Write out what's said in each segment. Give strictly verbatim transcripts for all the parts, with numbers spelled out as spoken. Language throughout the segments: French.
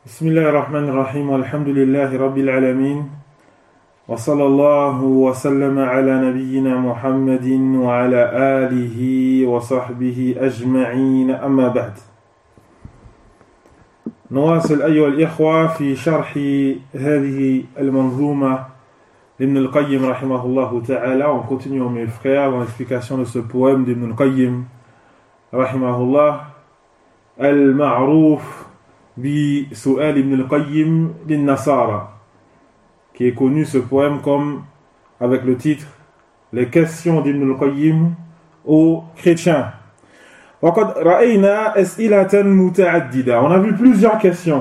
Bismillahirrahmanirrahim, alhamdulillahi rabbil alamin, wa sallallahu wa sallama ala nabiyyina Muhammadin wa ala alihi wa sahbihi ajma'in, amma ba'd. نواصل أيها الإخوة في شرح هذه المنظومة لابن القيم رحمه الله تعالى. On continue mes frères dans l'explication de ce poème d'Ibn al-Qayyim rahimahullah, al-ma'ruf bi Su'al ibn al-Qayyim lin-Nasara, qui est connu ce poème comme avec le titre Les questions d'Ibn al-Qayyim aux chrétiens. وقد رأينا أسئلة متعددة. On a vu plusieurs questions.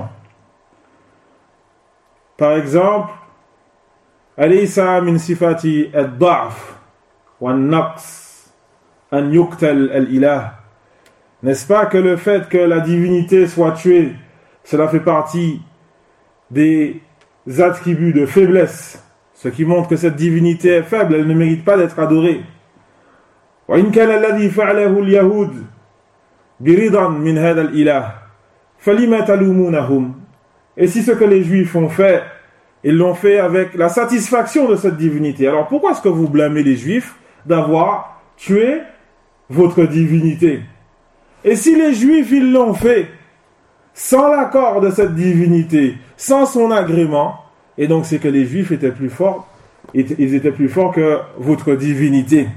Par exemple, أليس من صفات الضعف والنقص أن يقتل الإله? N'est-ce pas que le fait que la divinité soit tuée, cela fait partie des attributs de faiblesse, ce qui montre que cette divinité est faible, elle ne mérite pas d'être adorée. وإن كان الذي فعله اليهود برضا من هذا الإله فلما تلومونهم? Et si ce que les Juifs ont fait, ils l'ont fait avec la satisfaction de cette divinité, alors pourquoi est-ce que vous blâmez les Juifs d'avoir tué votre divinité? Et si les Juifs ils l'ont fait sans l'accord de cette divinité, sans son agrément, et donc c'est que les Juifs étaient plus forts, ils étaient plus forts que votre divinité.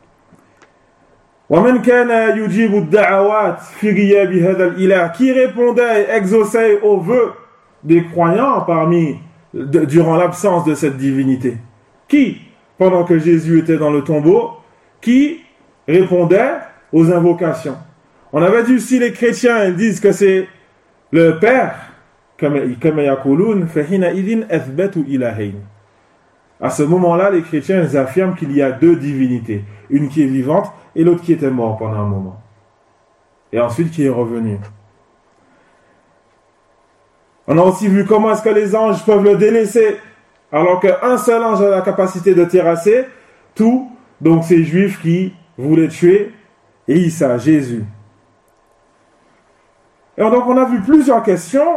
وَمَنْ كَانَ يُجِيبُ الدَّعَوَاتِ فِي غِيَابِ هَذَا الْإِلَهِ, qui répondait, exauçait aux vœux des croyants parmi, de, durant l'absence de cette divinité? Qui, pendant que Jésus était dans le tombeau, qui répondait aux invocations? On avait dit aussi les chrétiens, ils disent que c'est le Père, comme يقولون فَحِينَئِذٍ أَثْبَتُوا إِلَهَيْنِ. À ce moment-là, les chrétiens ils affirment qu'il y a deux divinités, une qui est vivante et l'autre qui était mort pendant un moment, et ensuite qui est revenu. On a aussi vu comment est-ce que les anges peuvent le délaisser, alors qu'un seul ange a la capacité de terrasser tout, donc ces juifs qui voulaient tuer Isa, Jésus. Et donc on a vu plusieurs questions.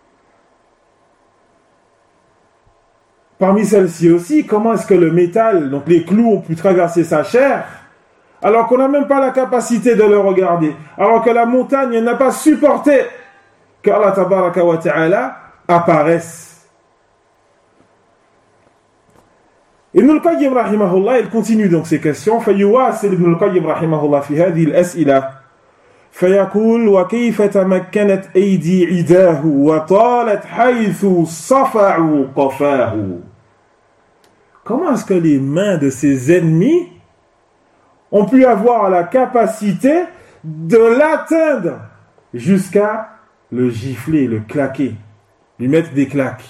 Parmi celles-ci aussi, comment est-ce que le métal, donc les clous, ont pu traverser sa chair, alors qu'on n'a même pas la capacité de le regarder, alors que la montagne n'a pas supporté qu'Allah tabaraka wa ta'ala apparaisse. Ibn al-Qayyim rahimahullah, il continue donc ces questions. فيواصل ابن القيم رحمه الله في هذه الأسئلة فيقول وكيف تمكنت أيدي عداه وطالت حيث صفعوا قفاه. Comment est-ce que les mains de ses ennemis ont pu avoir la capacité de l'atteindre jusqu'à le gifler, le claquer, lui mettre des claques?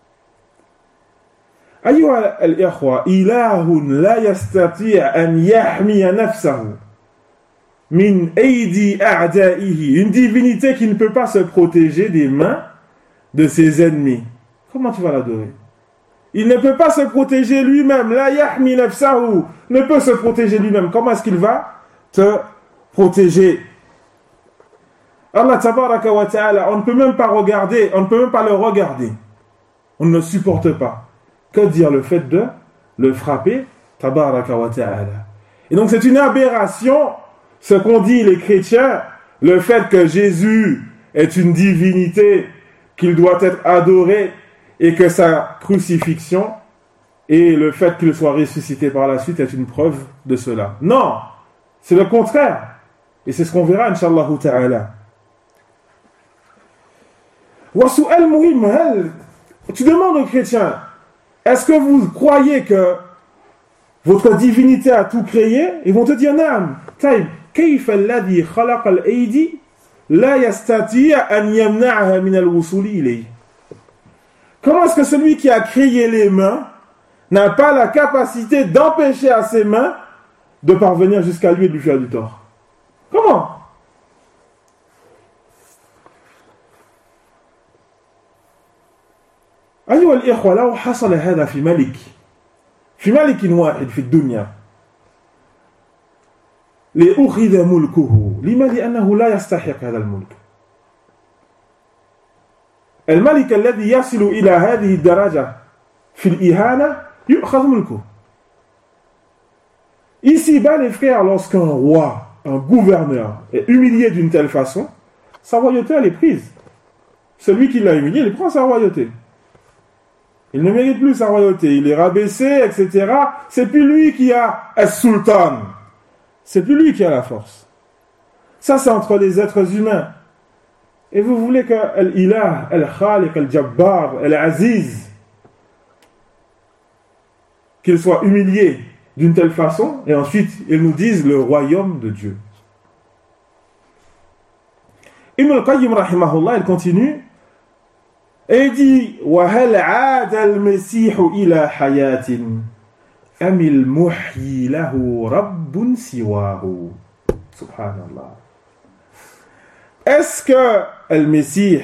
أيها الإخوة إله لا يستطيع أن يحمي نفسه من أيدي أعدائه, une divinité qui ne peut pas se protéger des mains de ses ennemis. Comment tu vas l'adorer? Il ne peut pas se protéger lui-même. La yahmi nafsahu, ne peut se protéger lui-même. Comment est-ce qu'il va te protéger? Allah tabaraka wa ta'ala, on ne peut même pas regarder, on ne peut même pas le regarder. On ne le supporte pas. Que dire le fait de le frapper? Tabaraka wa ta'ala. Et donc c'est une aberration, ce qu'ont dit les chrétiens, le fait que Jésus est une divinité, qu'il doit être adoré, et que sa crucifixion et le fait qu'il soit ressuscité par la suite est une preuve de cela. Non, c'est le contraire. Et c'est ce qu'on verra, Inch'Allah ta'ala. وَسُؤَالْ مُهِمْ. Tu demandes aux chrétiens, est-ce que vous croyez que votre divinité a tout créé? Ils vont te dire, naam. طيب كيف الذي خلق الأيدي لا يستطيع أن يمنعها من الوصول إليه? Comment est-ce que celui qui a créé les mains n'a pas la capacité d'empêcher à ses mains de parvenir jusqu'à lui et de lui faire du tort? Comment? أيها الإخوة لو حصل هذا في ملك في ملك واحد في الدنيا لأخذ ملكه لما؟ لأنه لا يستحق هذا الملك. الملك الذي يصل إلى هذه الدرجة في الإهانة يؤخذ ملكه. Ici-bas, les frères, lorsqu'un roi, un gouverneur est humilié d'une telle façon, sa royauté, elle est prise. Celui qui l'a humilié, il prend sa royauté. Il ne mérite plus sa royauté. Il est rabaissé, et cetera. C'est plus lui qui a as-sultan. C'est plus lui qui a la force. Ça, c'est entre les êtres humains. Et vous voulez que Al-Ilah, Al-Khaliq, Al-Jabbar, Al-Aziz, qu'il soit humilié d'une telle façon, et ensuite, ils nous disent le royaume de Dieu. Ibn al-Qayyim, rahimahullah, il continue, et il dit وَهَلْ عَادَ الْمَسِيحُ إِلَى حَيَاةٍ أَمِ الْمُحْيِي لَهُ رَبٌّ سِوَاهُ. Subhanallah. Est-ce que Al-Messie,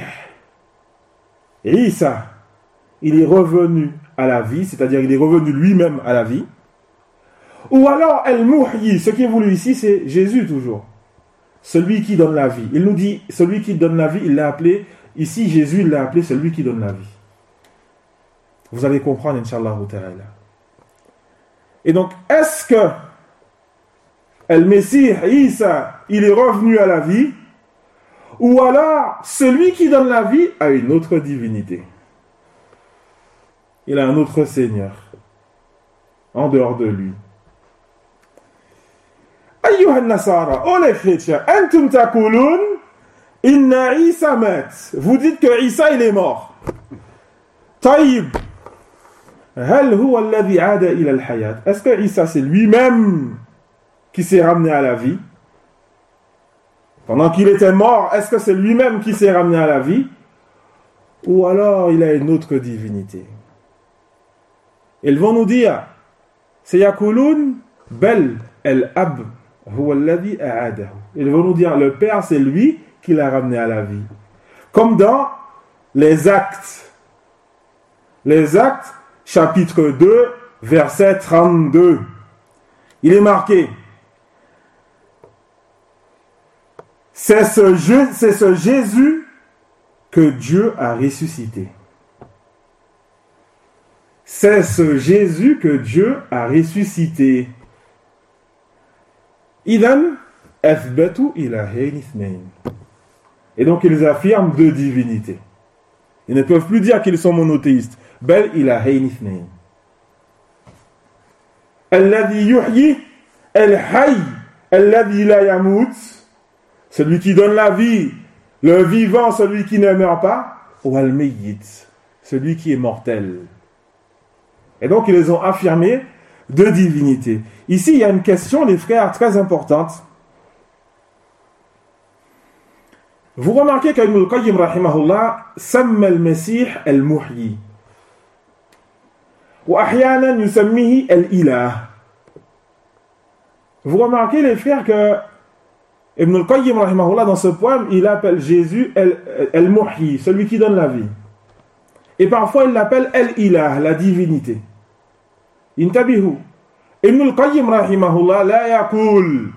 Isa, il est revenu à la vie, c'est-à-dire il est revenu lui-même à la vie, ou alors Al-Muhyi, ce qui est voulu ici, c'est Jésus toujours, celui qui donne la vie. Il nous dit, celui qui donne la vie, il l'a appelé, ici Jésus, il l'a appelé celui qui donne la vie. Vous allez comprendre, Inch'Allah ta'ala. Et donc, est-ce que Al-Messie, Isa, il est revenu à la vie, ou alors celui qui donne la vie a une autre divinité? Il a un autre Seigneur en dehors de lui. Ayyuhan Nasara, oh les chrétiens, antum taqulun inna Isa mat. Vous dites que Isa il est mort. Taïb. Hal huwa alladhi aada ila al-hayat. Est-ce que Isa c'est lui-même qui s'est ramené à la vie? Pendant qu'il était mort, est-ce que c'est lui-même qui s'est ramené à la vie? Ou alors il a une autre divinité? Ils vont nous dire, c'est Yakulun bel el-ab huwa alladhi a'adahu. Ils vont nous dire, le Père c'est lui qui l'a ramené à la vie. Comme dans les Actes. Les Actes, chapitre deux, verset trente-deux. Il est marqué, c'est ce, c'est ce Jésus que Dieu a ressuscité. C'est ce Jésus que Dieu a ressuscité. Idan athbatu ilahayn ithnayn. Et donc ils affirment deux divinités. Ils ne peuvent plus dire qu'ils sont monothéistes. Bel ilahayn ithnayn. Alladhi yuhyi al-hayy alladhi la yamut. Celui qui donne la vie, le vivant, celui qui ne meurt pas, ou al-mayyit, celui qui est mortel. Et donc, ils les ont affirmé deux divinités. Ici, il y a une question, les frères, très importante. Vous remarquez qu'Ibn al-Qayyim, rahimahullah, samma al-Masih al-Muhyi. Wa ahyanan yusammihi al-Ilah. Vous remarquez, les frères, que Ibn al-Qayyim, rahimahullah, dans ce poème, il appelle Jésus al-Muhyi, celui qui donne la vie. Et parfois, il l'appelle al-Ilah, la divinité. Intabihu. Ibn al-Qayyim, rahimahullah, la yaqul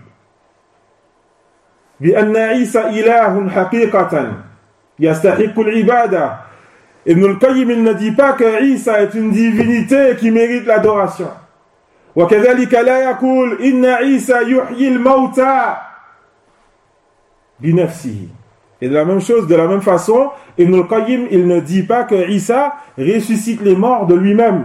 bi anna Isa ilahun haqiqatan yastahiqu al-ibada. Ibn al-Qayyim, il ne dit pas que Isa est une divinité qui mérite l'adoration. Wa kadhalika la yaqul inna Isa yuhyi al-mawta bi nafsihi. Et de la même chose, de la même façon, Ibn al-Qayyim, il ne dit pas que Isa ressuscite les morts de lui-même.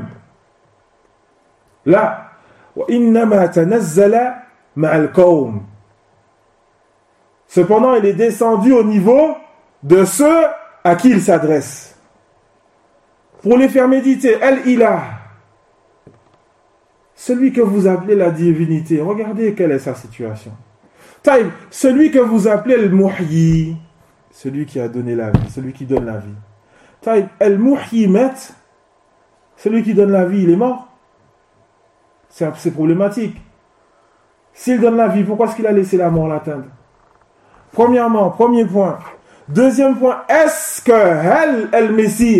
Là, وَإِنَّمَا تَنَزَّلَ مَعَ الْقَوْمِ. Cependant, il est descendu au niveau de ceux à qui il s'adresse. Pour les faire méditer, Al-Ilah, celui que vous appelez la divinité, regardez quelle est sa situation. Taïb, celui que vous appelez le Muhyi, celui qui a donné la vie, celui qui donne la vie. Taïb, Al-Muhyi met, celui qui donne la vie, il est mort. C'est, c'est problématique. S'il donne la vie, pourquoi est-ce qu'il a laissé la mort l'atteindre? Premièrement, premier point. Deuxième point, est-ce que Hal al-Messie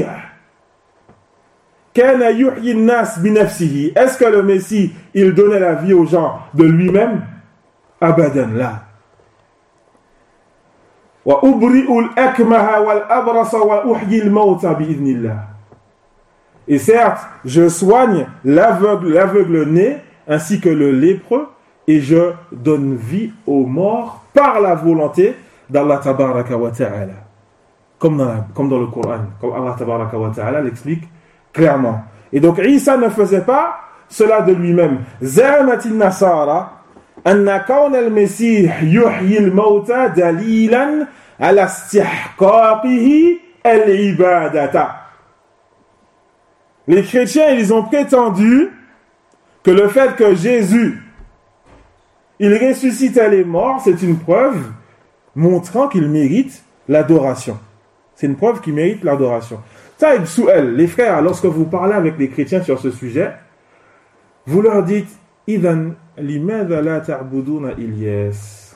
kana yuhyi an-nas bi nafsihi? Est-ce que le Messie, il donnait la vie aux gens de lui-même? Abadan la. Et certes, je soigne l'aveugle, l'aveugle-né ainsi que le lépreux et je donne vie aux morts par la volonté d'Allah tabaraka wa ta'ala. Comme dans, la, comme dans le Coran, comme Allah tabaraka wa ta'ala l'explique clairement. Et donc Isa ne faisait pas cela de lui-même. Za'amatil nasara anna kawn al-Mesih yuhyi al-mawta dalilan ala istihqaqihi al-ibadata. Les chrétiens, ils ont prétendu que le fait que Jésus, il ressuscitait les morts, c'est une preuve montrant qu'il mérite l'adoration. C'est une preuve qu'il mérite l'adoration. Taïb Souel, les frères, lorsque vous parlez avec les chrétiens sur ce sujet, vous leur dites Idan limadha la ta'buduna Ilyas.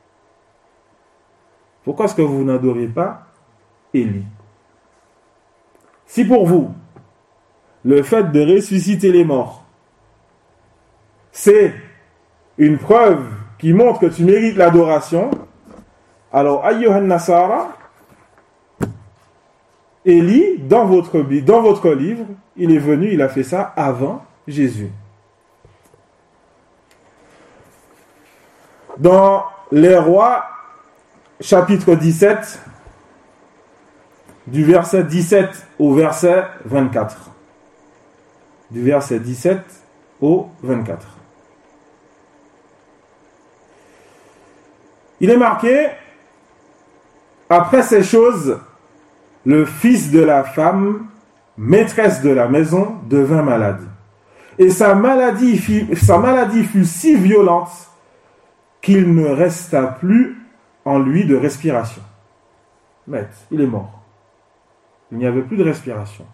Pourquoi est-ce que vous n'adorez pas Élie? Si pour vous, le fait de ressusciter les morts, c'est une preuve qui montre que tu mérites l'adoration, alors ayyuhan nasara, Élie, dans votre, dans votre livre, il est venu, il a fait ça avant Jésus. Dans les Rois, chapitre dix-sept, du verset dix-sept au verset vingt-quatre. Du verset dix-sept au vingt-quatre. Il est marqué, après ces choses, le fils de la femme, maîtresse de la maison, devint malade. Et sa maladie fut, sa maladie fut si violente qu'il ne resta plus en lui de respiration. Mais il est mort. Il n'y avait plus de respiration.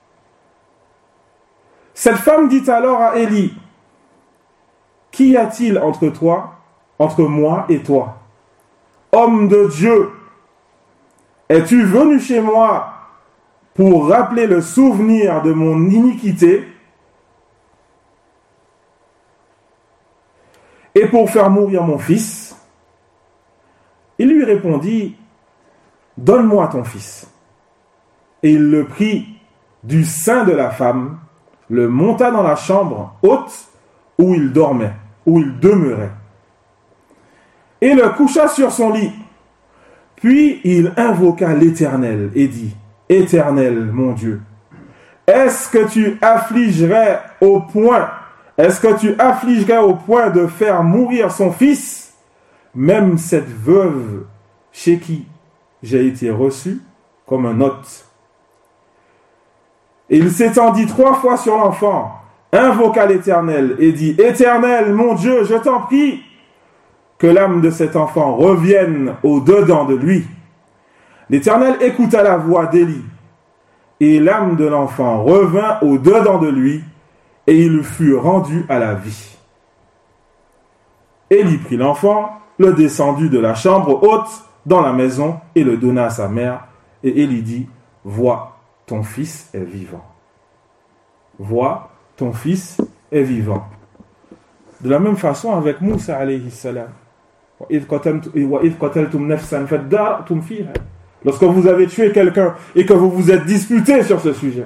Cette femme dit alors à Élie, « Qu'y a-t-il entre toi, entre moi et toi? Homme de Dieu, es-tu venu chez moi pour rappeler le souvenir de mon iniquité et pour faire mourir mon fils ?» Il lui répondit, « Donne-moi ton fils. » Et il le prit du sein de la femme, le monta dans la chambre haute où il dormait, où il demeurait, et le coucha sur son lit. Puis il invoqua l'Éternel et dit, « Éternel, mon Dieu, est-ce que tu affligerais au point, est-ce que tu affligerais au point de faire mourir son fils, même cette veuve chez qui j'ai été reçu comme un hôte? » Et il s'étendit trois fois sur l'enfant, invoqua l'Éternel et dit, « Éternel, mon Dieu, je t'en prie, que l'âme de cet enfant revienne au-dedans de lui. » L'Éternel écouta la voix d'Élie, et l'âme de l'enfant revint au-dedans de lui, et il fut rendu à la vie. Élie prit l'enfant, le descendit de la chambre haute dans la maison, et le donna à sa mère, et Élie dit, « Vois, ton fils est vivant. » Vois, ton fils est vivant. De la même façon avec Moussa alayhi salam. Lorsque vous avez tué quelqu'un et que vous vous êtes disputé sur ce sujet.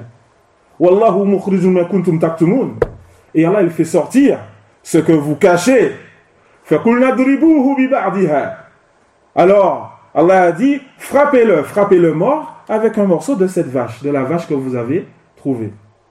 Et Allah il fait sortir ce que vous cachez. Alors Allah a dit, frappez-le, frappez-le mort avec un morceau de cette vache, de la vache que vous avez trouvée.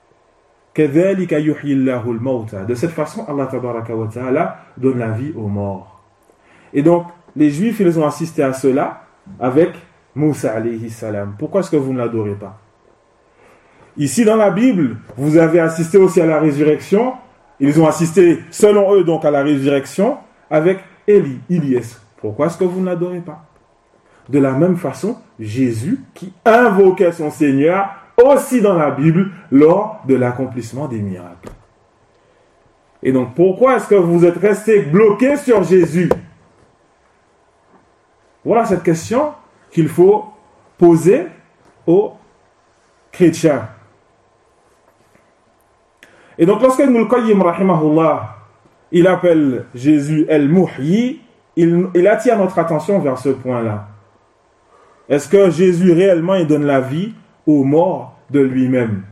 De cette façon, Allah tabaraka wa ta'ala donne la vie aux morts. Et donc, les Juifs, ils ont assisté à cela avec Moussa alayhi salam. Pourquoi est-ce que vous ne l'adorez pas? Ici, dans la Bible, vous avez assisté aussi à la résurrection. Ils ont assisté, selon eux, donc à la résurrection avec Élie, Ilyes. Pourquoi est-ce que vous ne l'adorez pas? De la même façon, Jésus, qui invoquait son Seigneur, aussi dans la Bible, lors de l'accomplissement des miracles. Et donc, pourquoi est-ce que vous êtes restés bloqués sur Jésus? Voilà cette question qu'il faut poser aux chrétiens. Et donc, lorsque Ibn al-Qayyim, rahimahullah, il appelle Jésus El-Muhyi, il, il attire notre attention vers ce point-là. Est-ce que Jésus réellement il donne la vie aux morts de lui-même?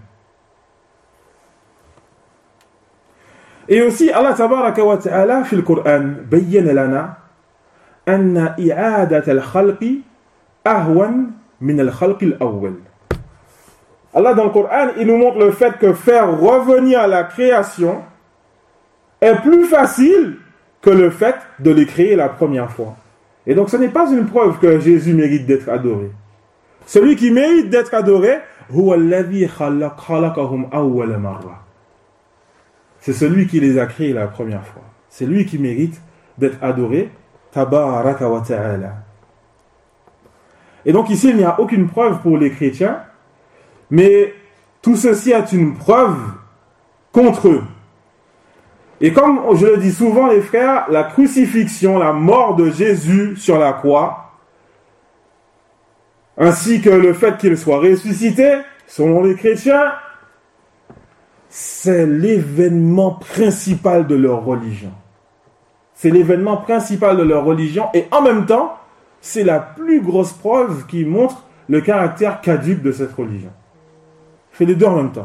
Et aussi, Allah tabaraka wa ta'ala, في القرآن بين لنا أن إعادة الخلق أهون من الخلق الأول. Allah dans le Coran, il nous montre le fait que faire revenir la création est plus facile que le fait de les créer la première fois. Et donc ce n'est pas une preuve que Jésus mérite d'être adoré. Celui qui mérite d'être adoré, هو الذي خلق خلقهم أول مرة. C'est celui qui les a créés la première fois. C'est lui qui mérite d'être adoré. Tabaraka wa ta'ala. Et donc ici, il n'y a aucune preuve pour les chrétiens, mais tout ceci est une preuve contre eux. Et comme je le dis souvent, les frères, la crucifixion, la mort de Jésus sur la croix, ainsi que le fait qu'il soit ressuscité, selon les chrétiens, c'est l'événement principal de leur religion. C'est l'événement principal de leur religion et en même temps, c'est la plus grosse preuve qui montre le caractère caduc de cette religion. Fait les deux en même temps.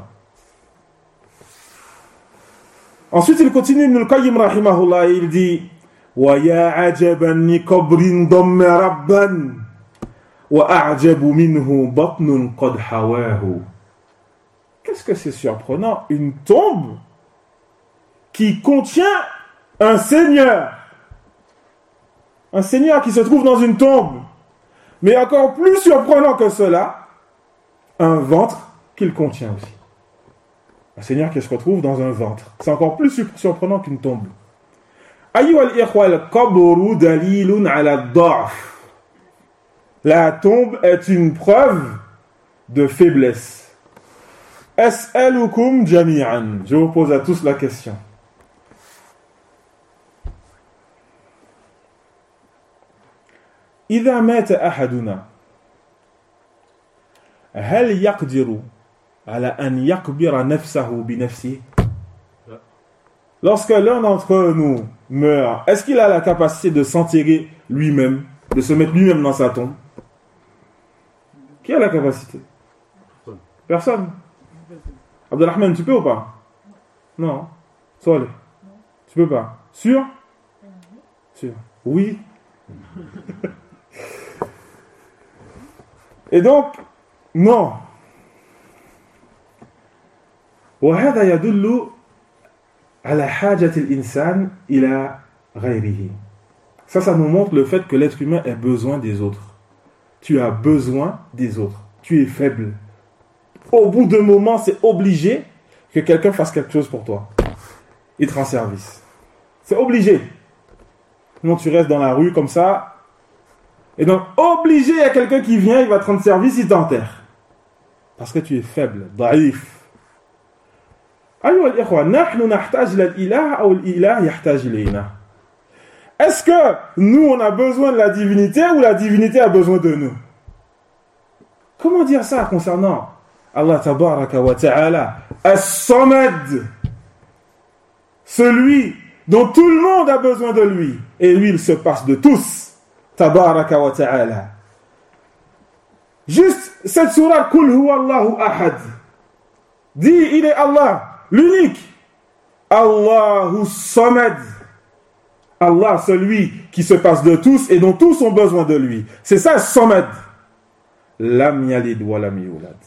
Ensuite, il continue, Ibn al-Qayyim rahimahullah, il dit wa ya ajaban li qabrin damma rabban wa a'jabu minhu batnun qad hawahu. Qu'est-ce que c'est surprenant? Une tombe qui contient un Seigneur. Un Seigneur qui se trouve dans une tombe. Mais encore plus surprenant que cela, un ventre qu'il contient aussi. Un Seigneur qui se retrouve dans un ventre. C'est encore plus surprenant qu'une tombe. Ayyuha al-ikhwa al-qabru dalilun ala ad-da'f. La tombe est une preuve de faiblesse. As'alukum jami'an. Je vous pose à tous la question. إذا مات أحدنا هل يقدر على أن يقبر نفسه بنفسه؟ Lorsque l'un d'entre nous meurt, est-ce qu'il a la capacité de s'enterrer lui-même, de se mettre lui-même dans sa tombe? Qui a la capacité? Personne. Abdelrahman, tu peux ou pas? Non. Solé, tu peux pas. Sûr? Sûr. Oui. Et donc, non. وهذا يدل على حاجة الإنسان إلى غيره. Ça, ça nous montre le fait que l'être humain a besoin des autres. Tu as besoin des autres. Tu es faible. Au bout d'un moment, c'est obligé que quelqu'un fasse quelque chose pour toi. Il te rend service. C'est obligé. Sinon, tu restes dans la rue comme ça. Et donc, obligé, il y a quelqu'un qui vient, il va te rendre service, il t'enterre. Parce que tu es faible, daïf. Est-ce que nous, on a besoin de la divinité ou la divinité a besoin de nous? Comment dire ça concernant Allah tabaraka wa ta'ala? As-Samad, celui dont tout le monde a besoin de lui. Et lui, il se passe de tous. Tabaraka wa ta'ala. Juste cette sourate Kul huwa Allahu ahad. Dit, il est Allah, l'unique. Allahu Samad. Allah, celui qui se passe de tous et dont tous ont besoin de lui. C'est ça, Samad. Lam yalid wa lam yulad.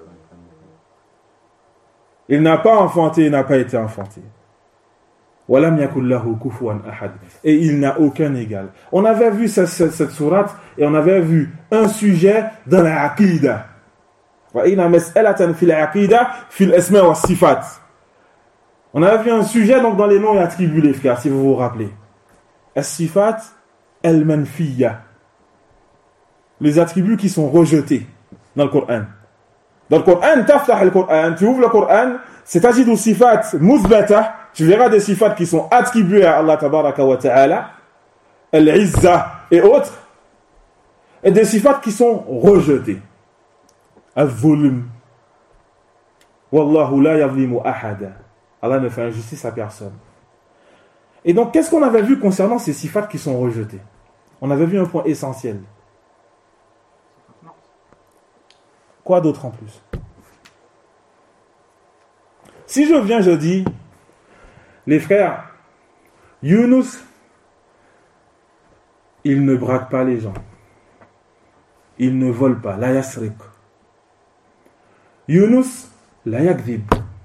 Il n'a pas enfanté, il n'a pas été enfanté. Walam yakul lahu kufuwan ahad. Et il n'a aucun égal. On avait vu cette, cette, cette sourate et on avait vu un sujet dans la aqida. Wa inna mas'alatan fil aqida fil asma wa sifat. On avait vu un sujet donc dans les noms et attributs, les frères, si vous vous rappelez. As-sifat al-manfiyya. Les attributs qui sont rejetés dans le Coran. Dans le Coran, taftah le Coran, tu ouvres le Coran, c'est tajidu sifat muzbata, tu verras des sifat qui sont attribués à Allah tabaraka wa ta'ala, al-izza et autres, et des sifat qui sont rejetés. Al-zulm. Wallahu la yazlimu ahada. Allah ne fait injustice à personne. Et donc, qu'est-ce qu'on avait vu concernant ces sifat qui sont rejetés? On avait vu un point essentiel. Quoi d'autre en plus? Si je viens, je dis, les frères, Younous, il ne braque pas les gens. Il ne vole pas. La yasriq. Younous, la yakdhib.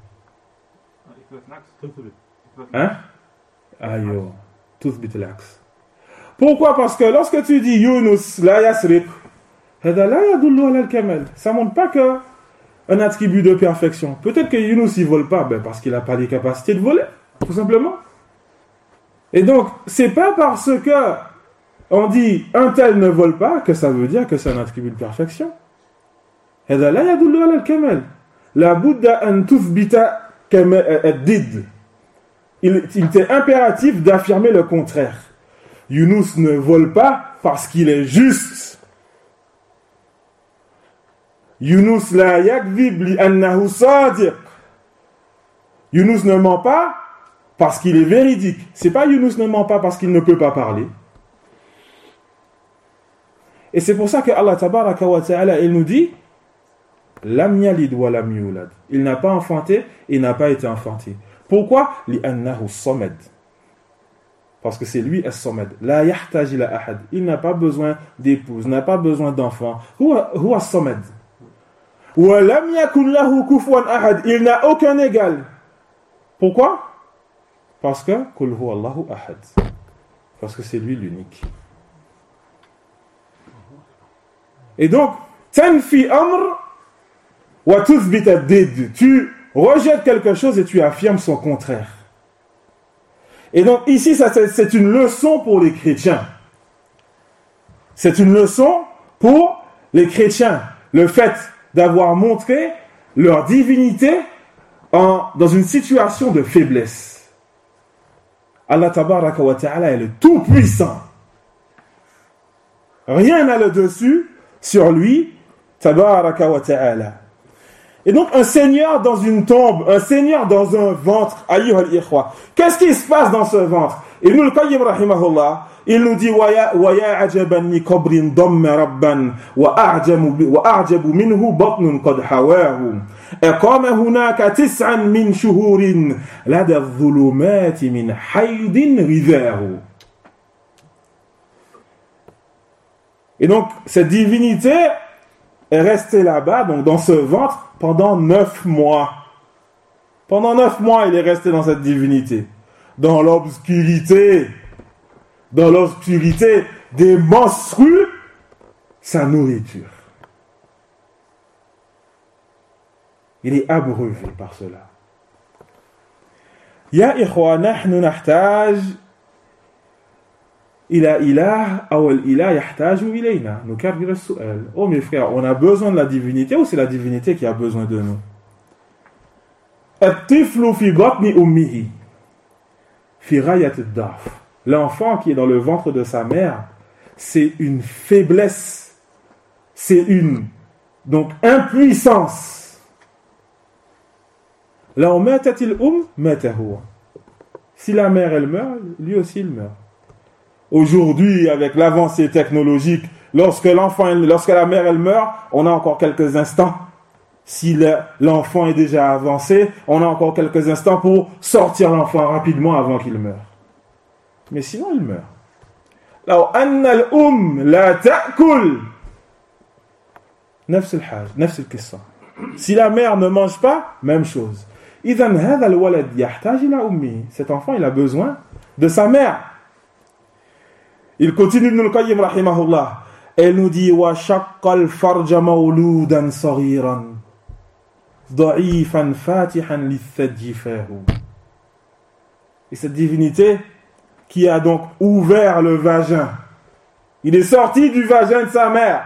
Hein? Ayo. Tuthbit al-aks. Pourquoi? Parce que lorsque tu dis Younous, la yasriq, hada la yadullu ala al-kamal. Ça montre pas que un attribut de perfection. Peut-être que Younous il vole pas, ben parce qu'il n'a pas les capacités de voler, tout simplement. Et donc, c'est pas parce que on dit un tel ne vole pas que ça veut dire que c'est un attribut de perfection. هذا لا يدل على الكمال. لا بد أن تثبت الضد. Il, il était impératif d'affirmer le contraire. Younous ne vole pas parce qu'il est juste. Younous la yakdhib li'annahu sadiq. Younous ne ment pas parce qu'il est véridique. C'est pas Younous ne ment pas parce qu'il ne peut pas parler. Et c'est pour ça que Allah tabaraka wa ta'ala il nous dit lam yalid wa lam yulad. Il n'a pas enfanté, il n'a pas été enfanté. Pourquoi? Li'annahu samad. Parce que c'est lui as-samad. La yahtaj ila ahad. Il n'a pas besoin d'épouse, n'a pas besoin d'enfant. Huwa huwa as-samad. Wa lam yakun lahu kufuwan ahad. Il n'a aucun égal. Pourquoi? Parce que Qul huwa Allahu ahad. Parce que c'est lui l'unique. Et donc, tanfi amr wa tuthbit ad-didd. Tu rejettes quelque chose et tu affirmes son contraire. Et donc ici, ça, c'est, c'est une leçon pour les chrétiens. C'est une leçon pour les chrétiens. Le fait d'avoir montré leur divinité en, dans une situation de faiblesse. Allah tabaraka wa ta'ala est le tout-puissant. Rien n'a le dessus sur lui, tabaraka wa ta'ala. Et donc un seigneur dans une tombe, un seigneur dans un ventre, ayyuhal ikhwa. Qu'est-ce qui se passe dans ce ventre? Ibn al-Qayyim rahimahullah, il nous dit wa ya ajaban li qabrin damma rabban wa a'jamu wa a'jabu minhu batnun qad hawahu aqama hunaka tis'an min shuhurin lada adh-dhulumati min haydin ridhahu. Et donc cette divinité est restée là-bas, donc dans ce ventre, pendant neuf mois. Pendant neuf mois, il est resté dans cette divinité. Dans l'obscurité. Dans l'obscurité des menstrues, sa nourriture. Il est abreuvé par cela. Ya ikhwa, nahnu nahtaj ila ilah aw al-ilah yahtaju ilayna. Nukarrir as-su'al. Oh mes frères, on a besoin de la divinité ou c'est la divinité qui a besoin de nous? At-tiflu fi batni ummihi fi ghayat ad-da'f. L'enfant qui est dans le ventre de sa mère, c'est une faiblesse, c'est une donc impuissance. La matatil um mata huwa. Si la mère elle meurt, lui aussi il meurt. Aujourd'hui, avec l'avancée technologique, lorsque l'enfant, lorsque la mère elle meurt, on a encore quelques instants. Si le, l'enfant est déjà avancé, on a encore quelques instants pour sortir l'enfant rapidement avant qu'il meure. Mais sinon, il meurt. لو أن الأم لا تأكل نفس الحاجة نفس القصة. Si la mère ne mange pas, même chose. إذن هذا الولد يحتاج إلى أمه. Cet enfant, il a besoin de sa mère. Il continue Ibn al-Qayyim rahimahullah. Elle nous dit wa shaqqa al-farja mawludan saghiran da'ifan fatihan lithadji fahu. Et cette divinité qui a donc ouvert le vagin. Il est sorti du vagin de sa mère,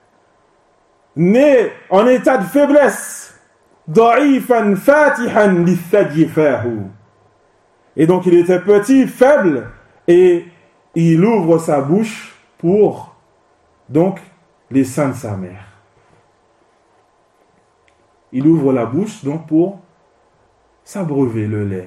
né en état de faiblesse. Da'ifan fatihan lithadji fahu. Et donc il était petit, faible, et il ouvre sa bouche pour donc les seins de sa mère. Il ouvre la bouche donc pour s'abreuver le lait.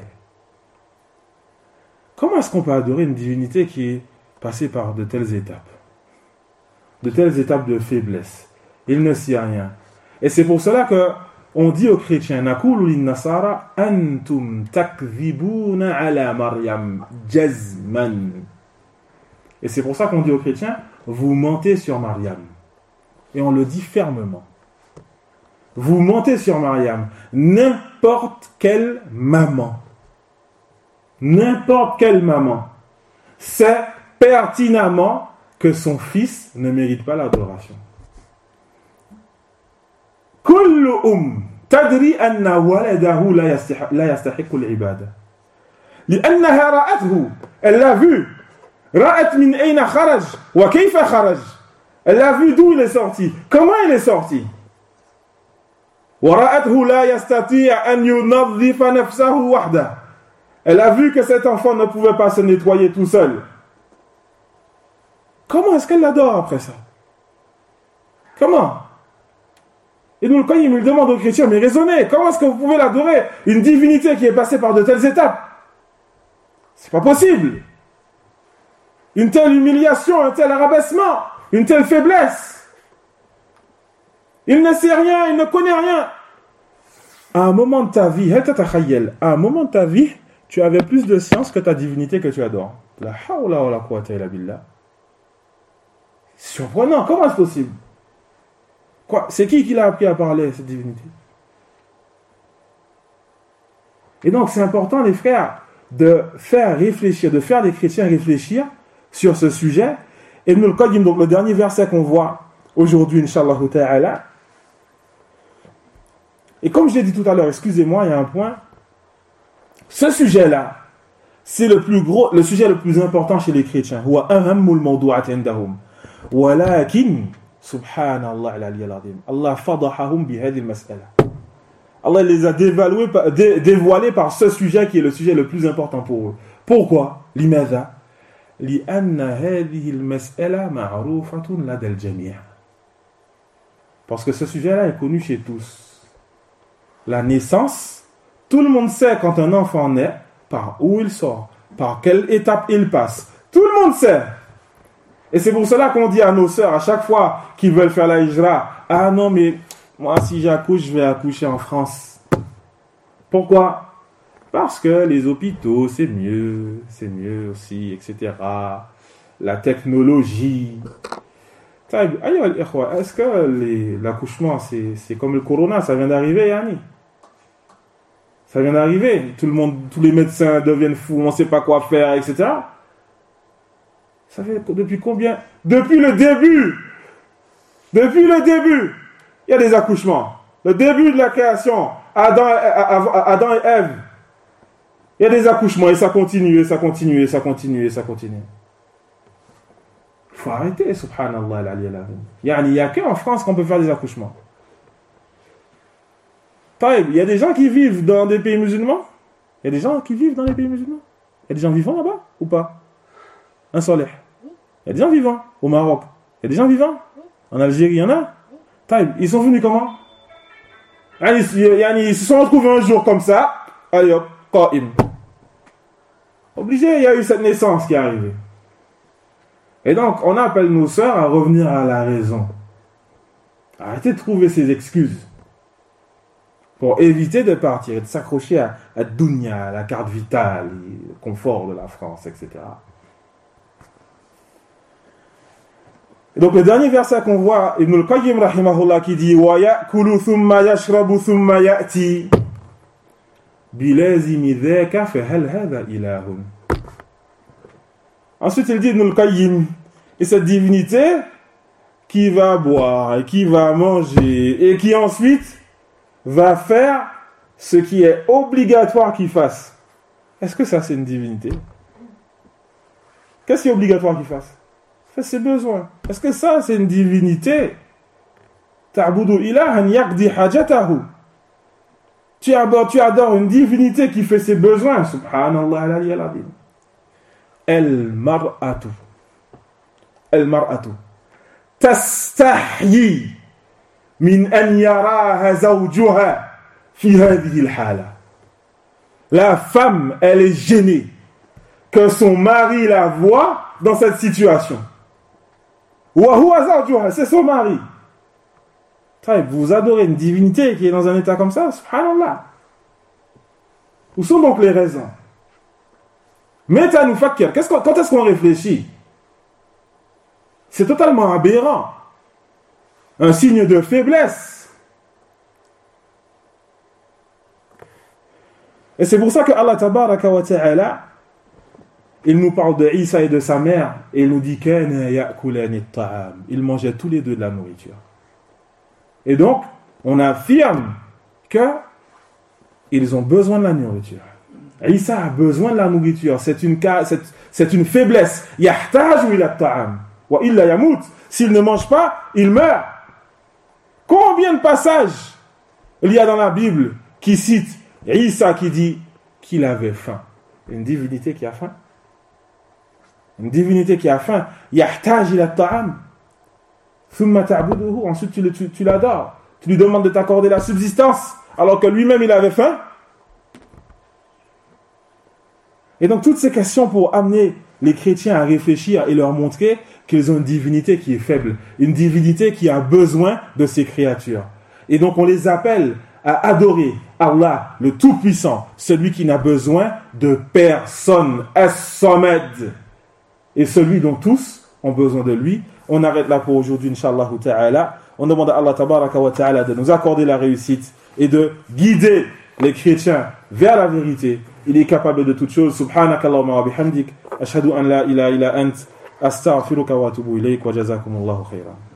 Comment est-ce qu'on peut adorer une divinité qui est passée par de telles étapes? De telles étapes de faiblesse. Il ne sait rien. Et c'est pour cela que on dit aux chrétiens, naqulu lin-nasara antum takdhibuna ala Maryam jazman. Et c'est pour ça qu'on dit aux chrétiens, vous mentez sur Maryam. Et on le dit fermement. Vous mentez sur Maryam. N'importe quelle maman, n'importe quelle maman sait pertinemment que son fils ne mérite pas l'adoration. كل أم تدري أن ولده لا يستحق لا يستحق العبادة لأنها رأته. Elle l'a vu. رأت من أين خرج وكيف خرج. Elle a vu d'où il est sorti, comment il est sorti. ورأته لا يستطيع أن ينظف نفسه وحده. Elle a vu que cet enfant ne pouvait pas se nettoyer tout seul. Comment est-ce qu'elle l'adore après ça? Comment? Et nous, quand il me demande aux chrétiens, mais raisonnez, comment est-ce que vous pouvez l'adorer? Une divinité qui est passée par de telles étapes. C'est pas possible. Une telle humiliation, un tel rabaissement, une telle faiblesse. Il ne sait rien, il ne connaît rien. À un moment de ta vie, à un moment de ta vie, tu avais plus de science que ta divinité que tu adores. La hawla wa la quwwata illa billah. Surprenant, comment est-ce possible? Quoi? C'est qui qui l'a appris à parler, cette divinité? Et donc, c'est important, les frères, de faire réfléchir, de faire les chrétiens réfléchir sur ce sujet. Et Ibn al-Qayyim, donc le dernier verset qu'on voit aujourd'hui, Inch'Allah ta'ala. Et comme je l'ai dit tout à l'heure, excusez-moi, il y a un point. Ce sujet-là, c'est le plus gros, le sujet le plus important chez les chrétiens. Huwa ahammul mawdu'at indahum. Walakin Subhanallah al-Ali al-Azim. Allah fadahahum bi hadhihi al-mas'ala. Allah les a dévalués, dé, dévoilés par ce sujet qui est le sujet le plus important pour eux. Pourquoi? Limadha? Li'anna hadhihi al-mas'ala ma'rufatun lada al-jami'. Parce que ce sujet-là est connu chez tous. La naissance, tout le monde sait quand un enfant naît, par où il sort, par quelle étape il passe. Tout le monde sait. Et c'est pour cela qu'on dit à nos sœurs, à chaque fois qu'ils veulent faire la hijra, ah non, mais moi, si j'accouche, je vais accoucher en France. Pourquoi? Parce que les hôpitaux, c'est mieux, c'est mieux aussi, et cetera. La technologie. Est-ce que les, l'accouchement, c'est, c'est comme le corona, ça vient d'arriver, Yanni? Ça vient d'arriver. Tout le monde, tous les médecins deviennent fous, on ne sait pas quoi faire, et cetera. Ça fait depuis combien? Depuis le début. Depuis le début. Il y a des accouchements. Le début de la création. Adam, Adam et Ève. Il y a des accouchements et ça continue, et ça continue, et ça continue, et ça continue. Il faut arrêter, subhanallah al-ali al-azim. Il n'y a qu'en France qu'on peut faire des accouchements. Il y a des gens qui vivent dans des pays musulmans. Il y a des gens qui vivent dans les pays musulmans. Il y a des gens vivants là-bas ou pas? Un soleil. Il y a des gens vivants au Maroc. Il y a des gens vivants. En Algérie, il y en a. Ils sont venus comment? Ils se sont retrouvés un jour comme ça. Allez hop, qa'im. Obligé, il y a eu cette naissance qui est arrivée. Et donc, on appelle nos sœurs à revenir à la raison. Arrêtez de trouver ces excuses. Pour éviter de partir et de s'accrocher à la dunya, à la carte vitale, le confort de la France, et cetera. Et donc le dernier verset qu'on voit, Ibn al-Qayyim rahimahullah qui dit wa ya'kulu thumma yashrabu thumma ya'ti bilazimi dhaka fa hal hadha ilahun. Ensuite il dit Ibn al-Qayyim, et cette divinité qui va boire et qui va manger et qui ensuite va faire ce qui est obligatoire qu'il fasse. Est-ce que ça c'est une divinité? Qu'est-ce qui est obligatoire qu'il fasse? Fait ses besoins. Est-ce que ça, c'est une divinité? Ta'budu ilahan yaqdi hajatahu. Tu adores, tu adores une divinité qui fait ses besoins. Subhanallah al-ali al-azim. El-mar'atu. El-mar'atu. Tastahyi min an yaraha zawjuha fi hadhihi al-hala. La femme, elle est gênée que son mari la voit dans cette situation. C'est son mari. Vous adorez une divinité qui est dans un état comme ça, subhanallah. Où sont donc les raisons? Meta nous fakir. Qu'est-ce qu'on, quand est-ce qu'on réfléchit? C'est totalement aberrant. Un signe de faiblesse. Et c'est pour ça que Allah tabaraka wa ta'ala, il nous parle de Isa et de sa mère, et il nous dit kana ya'kulani at-ta'am. Ils mangeaient tous les deux de la nourriture. Et donc, on affirme que ils ont besoin de la nourriture. Isa a besoin de la nourriture. C'est une, c'est, c'est une faiblesse. Yahtaju ila at-ta'am. Wa illa yamut. S'il ne mange pas, il meurt. Combien de passages il y a dans la Bible qui citent Isa qui dit qu'il avait faim? Une divinité qui a faim. Une divinité qui a faim. Yahtaj ila at-ta'am. Thumma ta'buduhu. Ensuite tu, le, tu, tu l'adores. Tu lui demandes de t'accorder la subsistance alors que lui-même il avait faim. Et donc toutes ces questions pour amener les chrétiens à réfléchir et leur montrer qu'ils ont une divinité qui est faible, une divinité qui a besoin de ses créatures. Et donc on les appelle à adorer Allah, le Tout-Puissant, celui qui n'a besoin de personne, As-Samad, et celui dont tous ont besoin de lui. On arrête là pour aujourd'hui, Inch'Allah ta'ala. On demande à Allah tabaraka wa ta'ala de nous accorder la réussite et de guider les chrétiens vers la vérité. Il est capable de toutes choses. Subhanakallahumma wa bihamdik. Ashhadu an la ilaha illa ant. Astaghfiruka wa atubu ilayk wa jazakumullahu khairan.